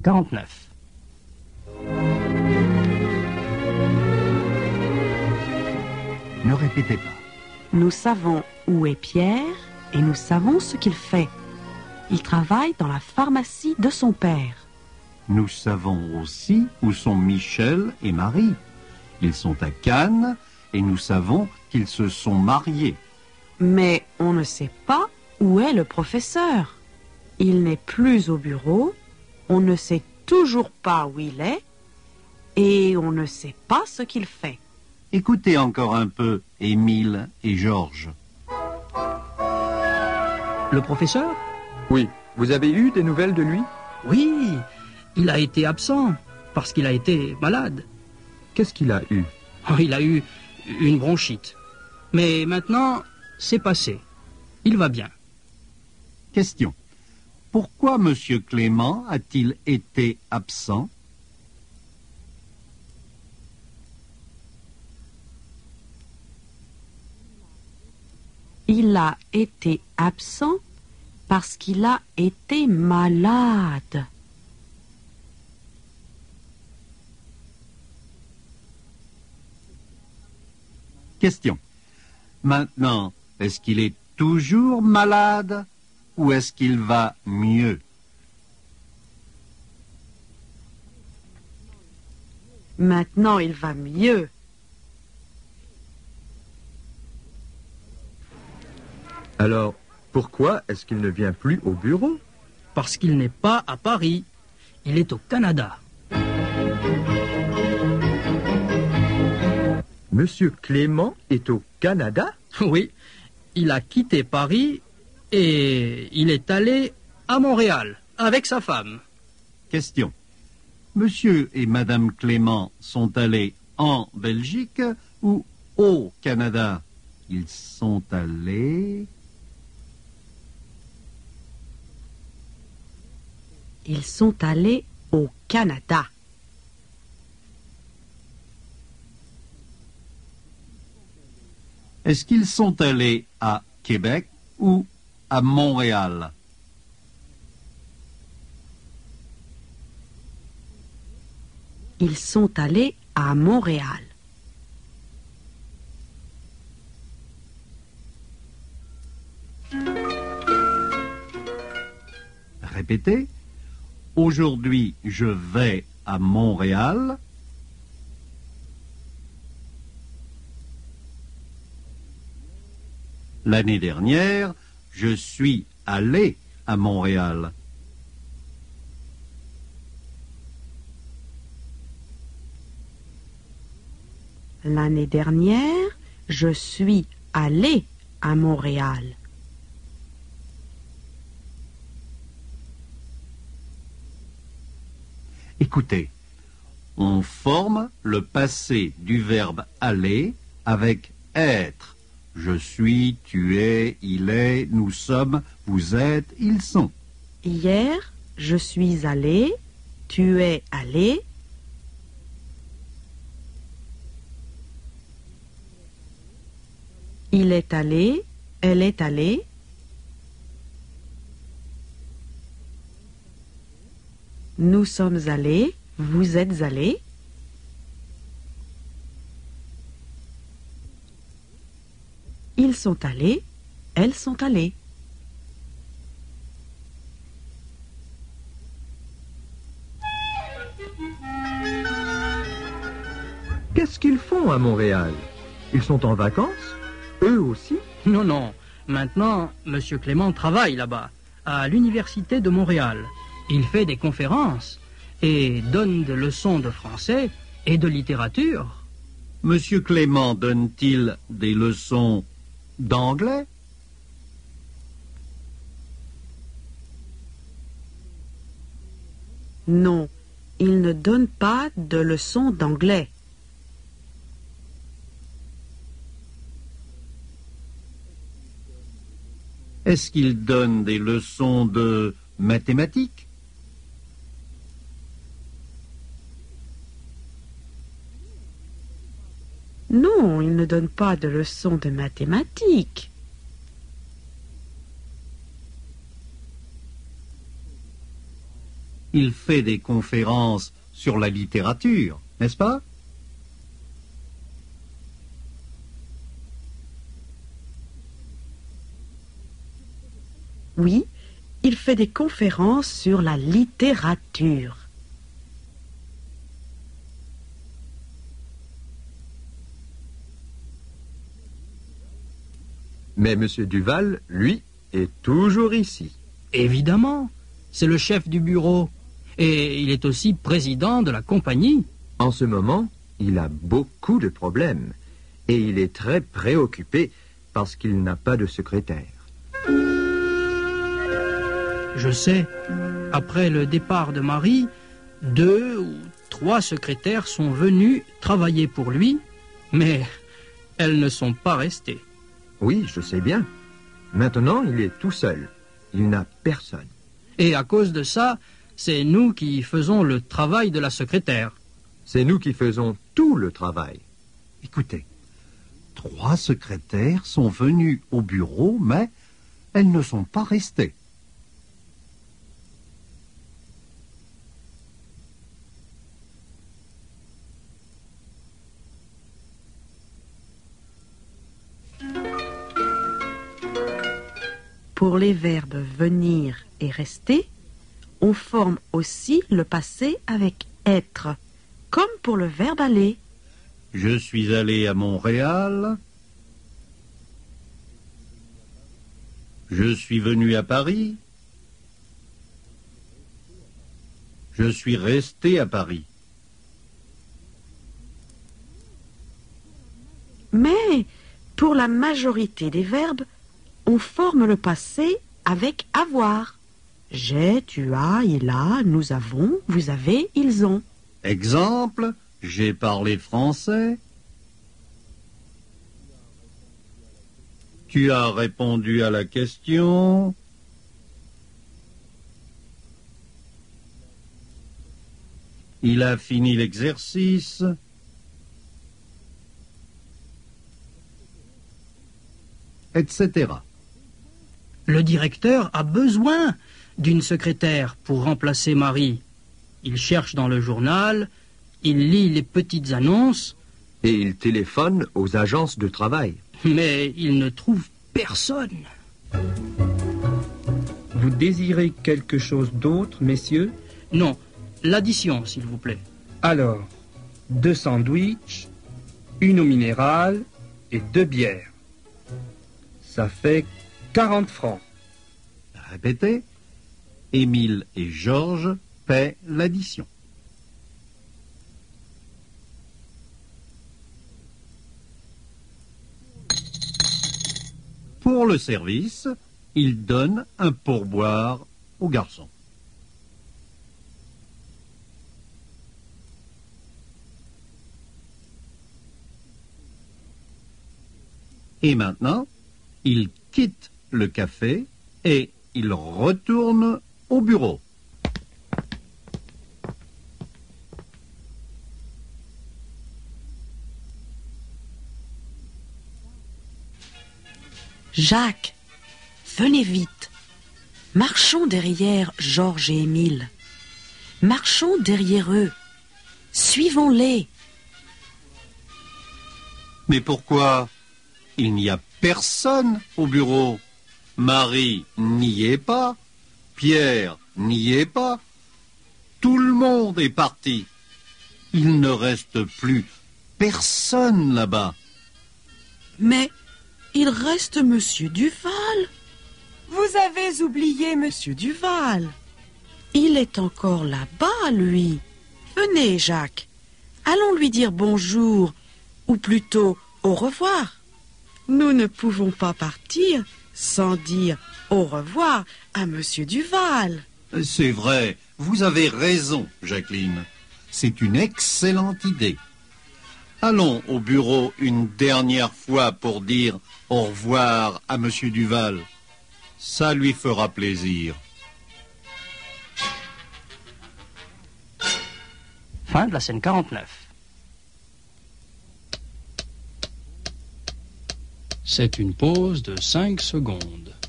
49. Ne répétez pas. Nous savons où est Pierre et nous savons ce qu'il fait. Il travaille dans la pharmacie de son père. Nous savons aussi où sont Michel et Marie. Ils sont à Cannes et nous savons qu'ils se sont mariés. Mais on ne sait pas où est le professeur. Il n'est plus au bureau, on ne sait toujours pas où il est et on ne sait pas ce qu'il fait. Écoutez encore un peu Émile et Georges. Le professeur? Oui. Vous avez eu des nouvelles de lui? Oui, il a été absent parce qu'il a été malade. Qu'est-ce qu'il a eu? Oh, il a eu une bronchite. Mais maintenant, c'est passé. Il va bien. Question. Pourquoi M. Clément a-t-il été absent? Il a été absent parce qu'il a été malade. Question. Maintenant, est-ce qu'il est toujours malade ou est-ce qu'il va mieux? Maintenant, il va mieux. Alors, pourquoi est-ce qu'il ne vient plus au bureau? Parce qu'il n'est pas à Paris. Il est au Canada. Monsieur Clément est au Canada? Oui, il a quitté Paris et il est allé à Montréal avec sa femme. Question. Monsieur et Madame Clément sont allés en Belgique ou au Canada? Ils sont allés... Ils sont allés au Canada. Est-ce qu'ils sont allés à Québec ou à Montréal? Ils sont allés à Montréal. Répétez. Aujourd'hui, je vais à Montréal. L'année dernière, je suis allé à Montréal. L'année dernière, je suis allé à Montréal. Écoutez, on forme le passé du verbe aller avec être. Je suis, tu es, il est, nous sommes, vous êtes, ils sont. Hier, je suis allé, tu es allé. Il est allé, elle est allée. Nous sommes allés, vous êtes allés. Ils sont allés, elles sont allées. Qu'est-ce qu'ils font à Montréal? Ils sont en vacances? Eux aussi? Non, non. Maintenant, M. Clément travaille là-bas, à l'Université de Montréal. Il fait des conférences et donne des leçons de français et de littérature. Monsieur Clément donne-t-il des leçons d'anglais? Non, il ne donne pas de leçons d'anglais. Est-ce qu'il donne des leçons de mathématiques? Non, il ne donne pas de leçons de mathématiques. Il fait des conférences sur la littérature, n'est-ce pas? Oui, il fait des conférences sur la littérature. Mais M. Duval, lui, est toujours ici. Évidemment, c'est le chef du bureau. Et il est aussi président de la compagnie. En ce moment, il a beaucoup de problèmes. Et il est très préoccupé parce qu'il n'a pas de secrétaire. Je sais, après le départ de Marie, 2 ou 3 secrétaires sont venus travailler pour lui, mais elles ne sont pas restées. Oui, je sais bien. Maintenant, il est tout seul. Il n'a personne. Et à cause de ça, c'est nous qui faisons le travail de la secrétaire. C'est nous qui faisons tout le travail. Écoutez, 3 secrétaires sont venus au bureau, mais elles ne sont pas restées. Pour les verbes venir et rester, on forme aussi le passé avec être, comme pour le verbe aller. Je suis allé à Montréal. Je suis venu à Paris. Je suis resté à Paris. Mais pour la majorité des verbes, on forme le passé avec avoir. J'ai, tu as, il a, nous avons, vous avez, ils ont. Exemple, j'ai parlé français. Tu as répondu à la question. Il a fini l'exercice. Etc. Le directeur a besoin d'une secrétaire pour remplacer Marie. Il cherche dans le journal, il lit les petites annonces, Et il téléphone aux agences de travail. mais il ne trouve personne. Vous désirez quelque chose d'autre, messieurs? Non, l'addition, s'il vous plaît. Alors, 2 sandwichs, une eau minérale et 2 bières. Ça fait 40 francs. Répétez. Émile et Georges paient l'addition. Pour le service, il donne un pourboire au garçon. Et maintenant, il quitte le café et il retourne au bureau. Jacques, venez vite. Marchons derrière Georges et Émile. Marchons derrière eux. Suivons-les. Mais pourquoi? Il n'y a personne au bureau. Marie n'y est pas. Pierre n'y est pas. Tout le monde est parti. Il ne reste plus personne là-bas. Mais il reste Monsieur Duval. Vous avez oublié Monsieur Duval. Il est encore là-bas, lui. Venez, Jacques. Allons lui dire bonjour, ou plutôt au revoir. Nous ne pouvons pas partir sans dire au revoir à Monsieur Duval. C'est vrai, vous avez raison, Jacqueline. C'est une excellente idée. Allons au bureau une dernière fois pour dire au revoir à Monsieur Duval. Ça lui fera plaisir. Fin de la scène 49. C'est une pause de 5 secondes.